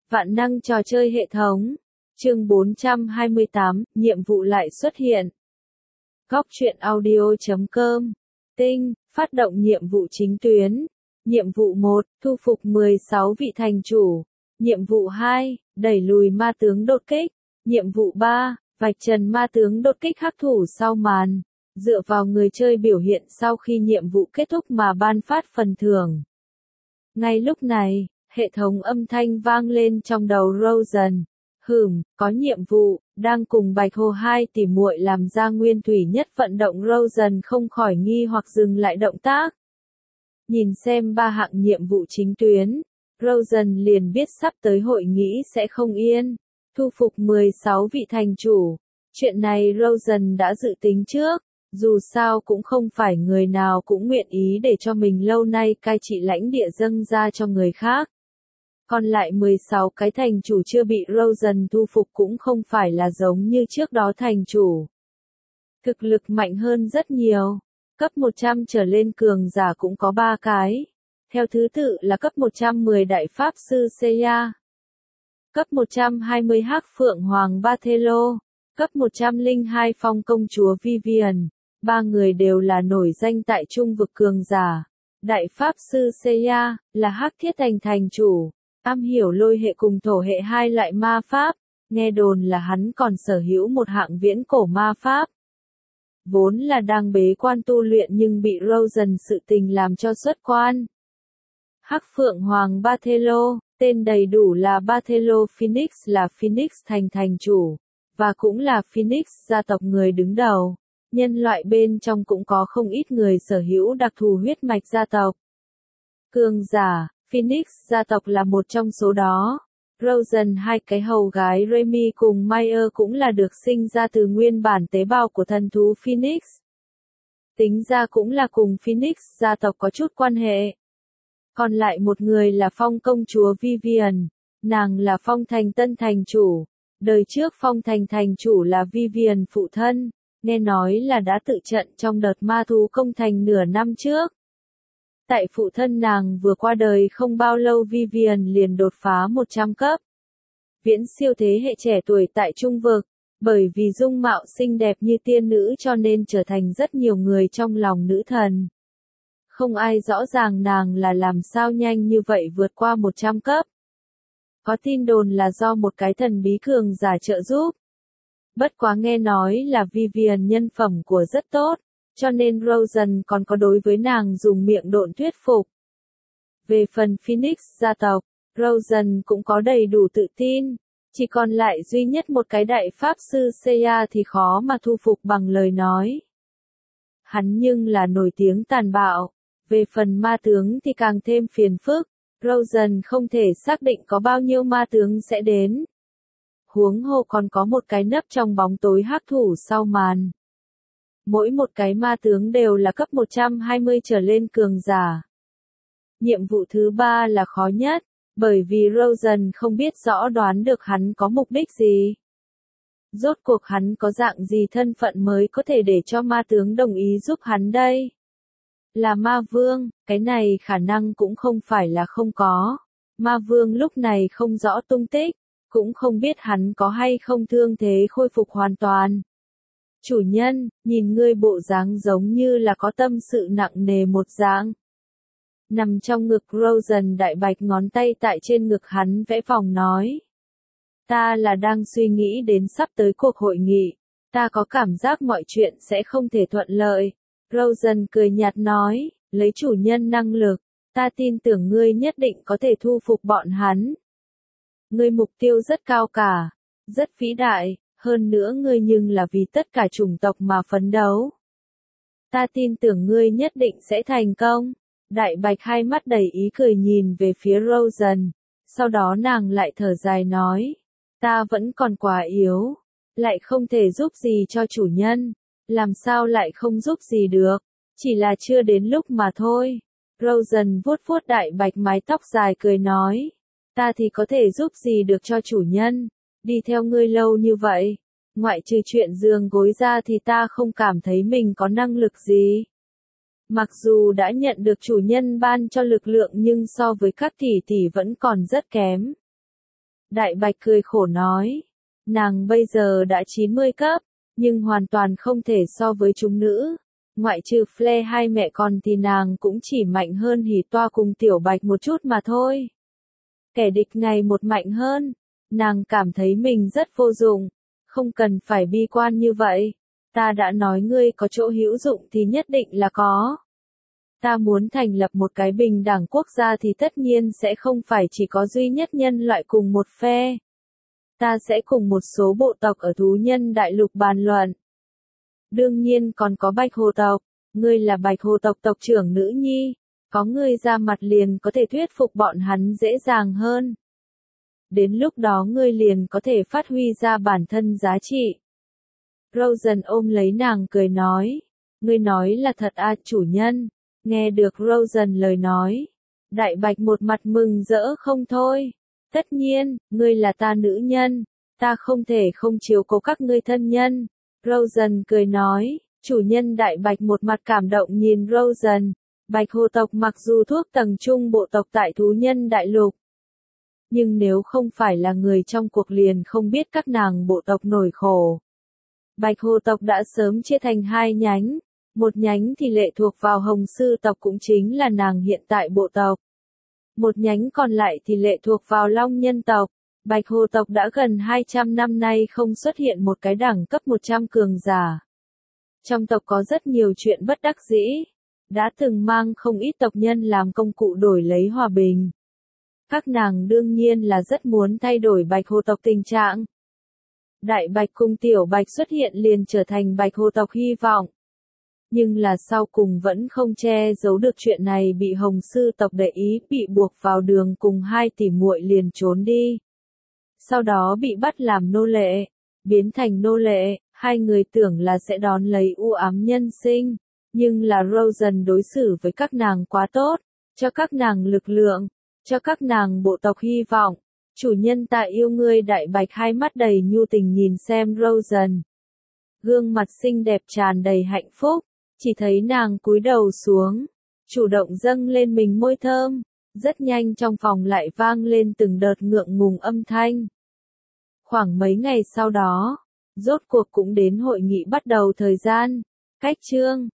Vạn năng trò chơi hệ thống. Chương 428, nhiệm vụ lại xuất hiện. Góc truyện audio.com. Tinh, phát động nhiệm vụ chính tuyến. Nhiệm vụ 1, thu phục 16 vị thành chủ. Nhiệm vụ 2, đẩy lùi ma tướng đột kích. Nhiệm vụ 3, vạch trần ma tướng đột kích hắc thủ sau màn. Dựa vào người chơi biểu hiện sau khi nhiệm vụ kết thúc mà ban phát phần thưởng. Ngay lúc này, hệ thống âm thanh vang lên trong đầu Rosen. Có nhiệm vụ, đang cùng Bạch Hồ hai tỷ muội làm ra nguyên thủy nhất vận động. Rosen không khỏi nghi hoặc dừng lại động tác. Nhìn xem 3 hạng nhiệm vụ chính tuyến, Rosen liền biết sắp tới hội nghị sẽ không yên. Thu phục 16 vị thành chủ. Chuyện này Rosen đã dự tính trước, dù sao cũng không phải người nào cũng nguyện ý để cho mình lâu nay cai trị lãnh địa dâng ra cho người khác. Còn lại 16 cái thành chủ chưa bị Rosen thu phục cũng không phải là giống như trước đó thành chủ. Thực lực mạnh hơn rất nhiều. Cấp 100 trở lên cường giả cũng có 3 cái. Theo thứ tự là cấp 110 Đại Pháp Sư Seiya, cấp 120 Hắc Phượng Hoàng Barthelo, cấp 102 Phong Công Chúa Vivian. 3 người đều là nổi danh tại trung vực cường giả. Đại Pháp Sư Seiya là Hắc Thiết Thành thành chủ, am hiểu lôi hệ cùng thổ hệ hai loại ma pháp. Nghe đồn là hắn còn sở hữu một hạng viễn cổ ma pháp. Vốn là đang bế quan tu luyện nhưng bị Rosen sự tình làm cho xuất quan. Hắc Phượng Hoàng Barthelo, tên đầy đủ là Barthelo Phoenix, là Phoenix Thành thành chủ, và cũng là Phoenix gia tộc người đứng đầu. Nhân loại bên trong cũng có không ít người sở hữu đặc thù huyết mạch gia tộc. Cường giả, Phoenix gia tộc là một trong số đó. Rosen hai cái hầu gái Remy cùng Meyer cũng là được sinh ra từ nguyên bản tế bào của thần thú Phoenix. Tính ra cũng là cùng Phoenix gia tộc có chút quan hệ. Còn lại một người là Phong Công Chúa Vivian, nàng là Phong Thành tân thành chủ. Đời trước Phong Thành thành chủ là Vivian phụ thân, nghe nói là đã tự trận trong đợt ma thú công thành nửa năm trước. Tại phụ thân nàng vừa qua đời không bao lâu Vivian liền đột phá 100 cấp. Viễn siêu thế hệ trẻ tuổi tại trung vực, bởi vì dung mạo xinh đẹp như tiên nữ cho nên trở thành rất nhiều người trong lòng nữ thần. Không ai rõ ràng nàng là làm sao nhanh như vậy vượt qua 100 cấp. Có tin đồn là do một cái thần bí cường giả trợ giúp. Bất quá nghe nói là Vivian nhân phẩm của rất tốt, cho nên Rosen còn có đối với nàng dùng miệng độn thuyết phục. Về phần Phoenix gia tộc, Rosen cũng có đầy đủ tự tin, chỉ còn lại duy nhất một cái Đại Pháp Sư Seiya thì khó mà thu phục bằng lời nói. Hắn nhưng là nổi tiếng tàn bạo, về phần ma tướng thì càng thêm phiền phức, Rosen không thể xác định có bao nhiêu ma tướng sẽ đến. Huống hồ còn có một cái nấp trong bóng tối hắc thủ sau màn. Mỗi một cái ma tướng đều là cấp 120 trở lên cường giả. Nhiệm vụ thứ 3 là khó nhất, bởi vì Rosen không biết rõ đoán được hắn có mục đích gì. Rốt cuộc hắn có dạng gì thân phận mới có thể để cho ma tướng đồng ý giúp hắn đây? Là ma vương, cái này khả năng cũng không phải là không có. Ma vương lúc này không rõ tung tích, cũng không biết hắn có hay không thương thế khôi phục hoàn toàn. Chủ nhân, nhìn ngươi bộ dáng giống như là có tâm sự nặng nề một dạng. Nằm trong ngực Rosen đại bạch ngón tay tại trên ngực hắn vẽ vòng nói. Ta là đang suy nghĩ đến sắp tới cuộc hội nghị. Ta có cảm giác mọi chuyện sẽ không thể thuận lợi. Rosen cười nhạt nói, lấy chủ nhân năng lực, ta tin tưởng ngươi nhất định có thể thu phục bọn hắn. Ngươi mục tiêu rất cao cả, rất vĩ đại, hơn nữa ngươi nhưng là vì tất cả chủng tộc mà phấn đấu. Ta tin tưởng ngươi nhất định sẽ thành công. Đại bạch hai mắt đầy ý cười nhìn về phía Rosen, sau đó nàng lại thở dài nói, ta vẫn còn quá yếu, lại không thể giúp gì cho chủ nhân, làm sao lại không giúp gì được, chỉ là chưa đến lúc mà thôi. Rosen vuốt vuốt đại bạch mái tóc dài cười nói, ta thì có thể giúp gì được cho chủ nhân, đi theo ngươi lâu như vậy, ngoại trừ chuyện giường gối ra thì ta không cảm thấy mình có năng lực gì. Mặc dù đã nhận được chủ nhân ban cho lực lượng nhưng so với các tỷ tỷ vẫn còn rất kém. Đại Bạch cười khổ nói. Nàng bây giờ đã 90 cấp, nhưng hoàn toàn không thể so với chúng nữ. Ngoại trừ Fle hai mẹ con thì nàng cũng chỉ mạnh hơn Hỉ Toa cùng Tiểu Bạch một chút mà thôi. Kẻ địch ngày một mạnh hơn, nàng cảm thấy mình rất vô dụng, không cần phải bi quan như vậy. Ta đã nói ngươi có chỗ hữu dụng thì nhất định là có. Ta muốn thành lập một cái bình đẳng quốc gia thì tất nhiên sẽ không phải chỉ có duy nhất nhân loại cùng một phe. Ta sẽ cùng một số bộ tộc ở thú nhân đại lục bàn luận. Đương nhiên còn có Bạch Hồ tộc, ngươi là Bạch Hồ tộc tộc trưởng nữ nhi, có ngươi ra mặt liền có thể thuyết phục bọn hắn dễ dàng hơn. Đến lúc đó ngươi liền có thể phát huy ra bản thân giá trị. Rosen ôm lấy nàng cười nói, ngươi nói là thật à chủ nhân. Nghe được Rosen lời nói, Đại Bạch một mặt mừng rỡ không thôi. Tất nhiên, ngươi là ta nữ nhân, ta không thể không chiếu cố các ngươi thân nhân. Rosen cười nói, chủ nhân Đại Bạch một mặt cảm động nhìn Rosen. Bạch Hồ tộc mặc dù thuộc tầng trung bộ tộc tại thú nhân đại lục, nhưng nếu không phải là người trong cuộc liền không biết các nàng bộ tộc nổi khổ. Bạch Hồ tộc đã sớm chia thành hai nhánh, một nhánh thì lệ thuộc vào Hồng Sư tộc cũng chính là nàng hiện tại bộ tộc. Một nhánh còn lại thì lệ thuộc vào Long Nhân tộc. Bạch Hồ tộc đã gần 200 năm nay không xuất hiện một cái đẳng cấp 100 cường giả. Trong tộc có rất nhiều chuyện bất đắc dĩ, đã từng mang không ít tộc nhân làm công cụ đổi lấy hòa bình. Các nàng đương nhiên là rất muốn thay đổi Bạch Hồ tộc tình trạng. Đại Bạch cùng Tiểu Bạch xuất hiện liền trở thành Bạch Hồ tộc hy vọng. Nhưng là sau cùng vẫn không che giấu được chuyện này, bị Hồng Sư tộc để ý, bị buộc vào đường cùng hai tỷ muội liền trốn đi. Sau đó bị bắt làm nô lệ, biến thành nô lệ, hai người tưởng là sẽ đón lấy u ám nhân sinh, nhưng là Rosen đối xử với các nàng quá tốt, cho các nàng lực lượng, cho các nàng bộ tộc hy vọng. Chủ nhân ta yêu ngươi. Đại Bạch hai mắt đầy nhu tình nhìn xem Rosen. Gương mặt xinh đẹp tràn đầy hạnh phúc, chỉ thấy nàng cúi đầu xuống, chủ động dâng lên mình môi thơm, rất nhanh trong phòng lại vang lên từng đợt ngượng ngùng âm thanh. Khoảng mấy ngày sau đó, rốt cuộc cũng đến hội nghị bắt đầu thời gian. Cách chương